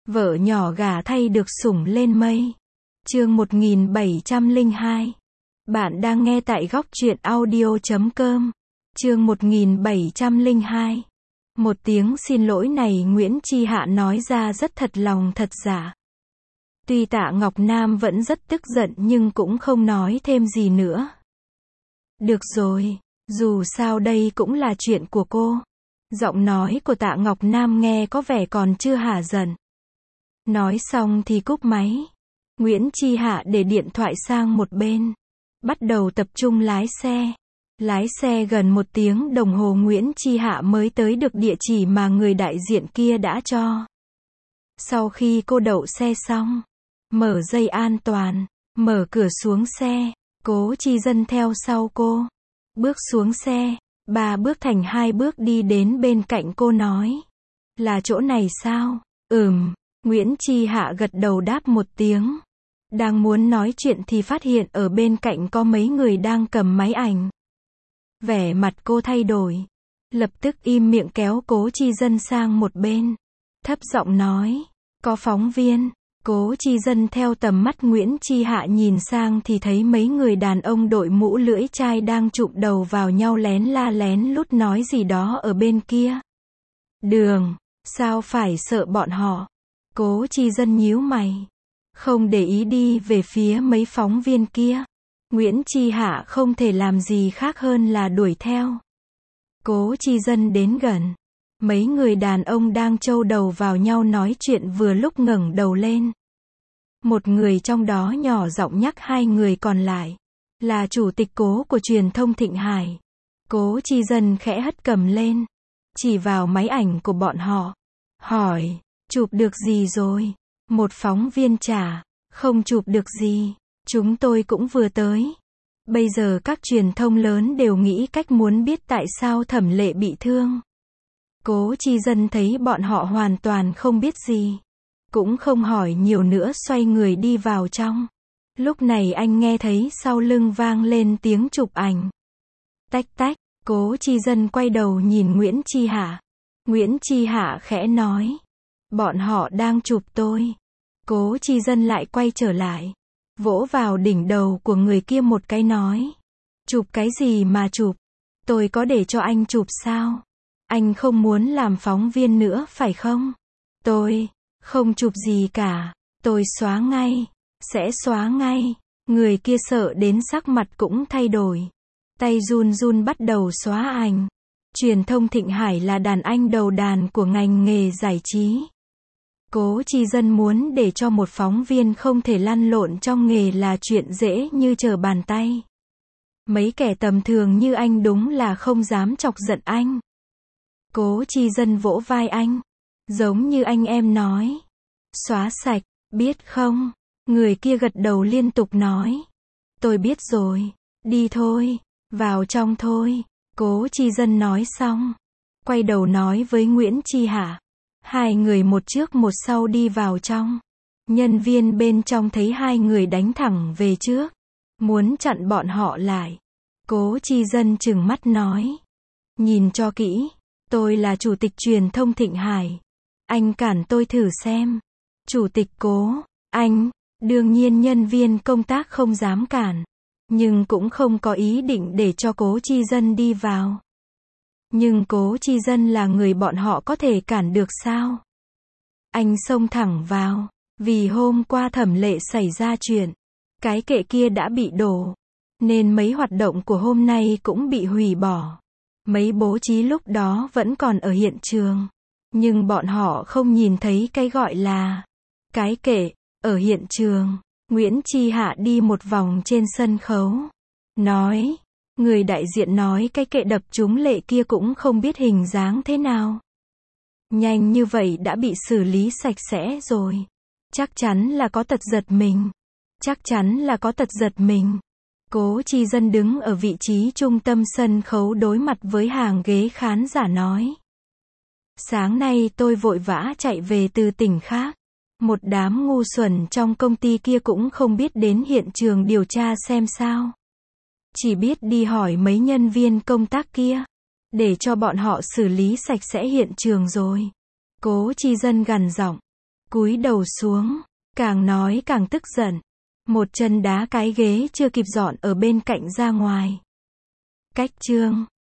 Vợ nhỏ gả thay được sủng lên mây. Chương 1702. Bạn đang nghe tại góc truyện audio.com. Chương 1702. Một tiếng xin lỗi này Nguyễn Chi Hạ nói ra rất thật lòng thật giả. Tuy Tạ Ngọc Nam vẫn rất tức giận nhưng cũng không nói thêm gì nữa. Được rồi, dù sao đây cũng là chuyện của cô. Giọng nói của Tạ Ngọc Nam nghe có vẻ còn chưa hả giận. Nói xong thì cúp máy. Nguyễn Chi Hạ để điện thoại sang một bên. Bắt đầu tập trung lái xe. Lái xe gần 1 tiếng đồng hồ Nguyễn Chi Hạ mới tới được địa chỉ mà người đại diện kia đã cho. Sau khi cô đậu xe xong, mở dây an toàn, mở cửa xuống xe, Cố Chi Dân theo sau cô. Bước xuống xe, 3 bước thành 2 bước đi đến bên cạnh cô nói. Là chỗ này sao? Nguyễn Chi Hạ gật đầu đáp một tiếng. Đang muốn nói chuyện thì phát hiện ở bên cạnh có mấy người đang cầm máy ảnh. Vẻ mặt cô thay đổi. Lập tức im miệng kéo Cố Chi Dân sang một bên. Thấp giọng nói. Có phóng viên. Cố Chi Dân theo tầm mắt Nguyễn Chi Hạ nhìn sang thì thấy mấy người đàn ông đội mũ lưỡi chai đang chụm đầu vào nhau lén la lén lút nói gì đó ở bên kia. Đường, sao phải sợ bọn họ? Cố Chi Dân nhíu mày. Không để ý đi về phía mấy phóng viên kia. Nguyễn Chi Hạ không thể làm gì khác hơn là đuổi theo. Cố Chi Dân đến gần. Mấy người đàn ông đang châu đầu vào nhau nói chuyện vừa lúc ngẩng đầu lên. Một người trong đó nhỏ giọng nhắc hai người còn lại. Là chủ tịch Cố của truyền thông Thịnh Hải. Cố Chi Dân khẽ hất cầm lên. Chỉ vào máy ảnh của bọn họ. Hỏi, chụp được gì rồi? Một phóng viên trả, không chụp được gì. Chúng tôi cũng vừa tới. Bây giờ các truyền thông lớn đều nghĩ cách muốn biết tại sao Thẩm Lệ bị thương. Cố Chi Dân thấy bọn họ hoàn toàn không biết gì. Cũng không hỏi nhiều nữa xoay người đi vào trong. Lúc này anh nghe thấy sau lưng vang lên tiếng chụp ảnh. Tách tách, Cố Chi Dân quay đầu nhìn Nguyễn Chi Hạ. Nguyễn Chi Hạ khẽ nói. Bọn họ đang chụp tôi. Cố Chi Dân lại quay trở lại. Vỗ vào đỉnh đầu của người kia một cái nói. Chụp cái gì mà chụp? Tôi có để cho anh chụp sao? Anh không muốn làm phóng viên nữa phải không? Tôi không chụp gì cả. Tôi xóa ngay. Sẽ xóa ngay. Người kia sợ đến sắc mặt cũng thay đổi. Tay run run bắt đầu xóa ảnh. Truyền thông Thịnh Hải là đàn anh đầu đàn của ngành nghề giải trí. Cố Chi Dân muốn để cho một phóng viên không thể lăn lộn trong nghề là chuyện dễ như trở bàn tay. Mấy kẻ tầm thường như anh đúng là không dám chọc giận anh. Cố Chi Dân vỗ vai anh. Giống như anh em nói. Xóa sạch, biết không? Người kia gật đầu liên tục nói. Tôi biết rồi. Đi thôi. Vào trong thôi. Cố Chi Dân nói xong. Quay đầu nói với Nguyễn Chi Hạ. Hai người một trước một sau đi vào trong. Nhân viên bên trong thấy hai người đánh thẳng về trước. Muốn chặn bọn họ lại. Cố Chi Dân trừng mắt nói. Nhìn cho kỹ. Tôi là chủ tịch truyền thông Thịnh Hải. Anh cản tôi thử xem. Chủ tịch Cố. Anh. Đương nhiên nhân viên công tác không dám cản. Nhưng cũng không có ý định để cho Cố Chi Dân đi vào. Nhưng Cố Chi Dân là người bọn họ có thể cản được sao? Anh xông thẳng vào. Vì hôm qua Thẩm Lệ xảy ra chuyện. Cái kệ kia đã bị đổ. Nên mấy hoạt động của hôm nay cũng bị hủy bỏ. Mấy bố trí lúc đó vẫn còn ở hiện trường. Nhưng bọn họ không nhìn thấy cái gọi là cái kệ ở hiện trường. Nguyễn Chi Hạ đi một vòng trên sân khấu. Nói. Người đại diện nói cái kệ đập trúng Lệ kia cũng không biết hình dáng thế nào. Nhanh như vậy đã bị xử lý sạch sẽ rồi. Chắc chắn là có tật giật mình. Chắc chắn là có tật giật mình. Cố Chi Dân đứng ở vị trí trung tâm sân khấu đối mặt với hàng ghế khán giả nói. Sáng nay tôi vội vã chạy về từ tỉnh khác. Một đám ngu xuẩn trong công ty kia cũng không biết đến hiện trường điều tra xem sao. Chỉ biết đi hỏi mấy nhân viên công tác kia. Để cho bọn họ xử lý sạch sẽ hiện trường rồi. Cố Chi Dân gằn giọng. Cúi đầu xuống. Càng nói càng tức giận. Một chân đá cái ghế chưa kịp dọn ở bên cạnh ra ngoài. Cách chương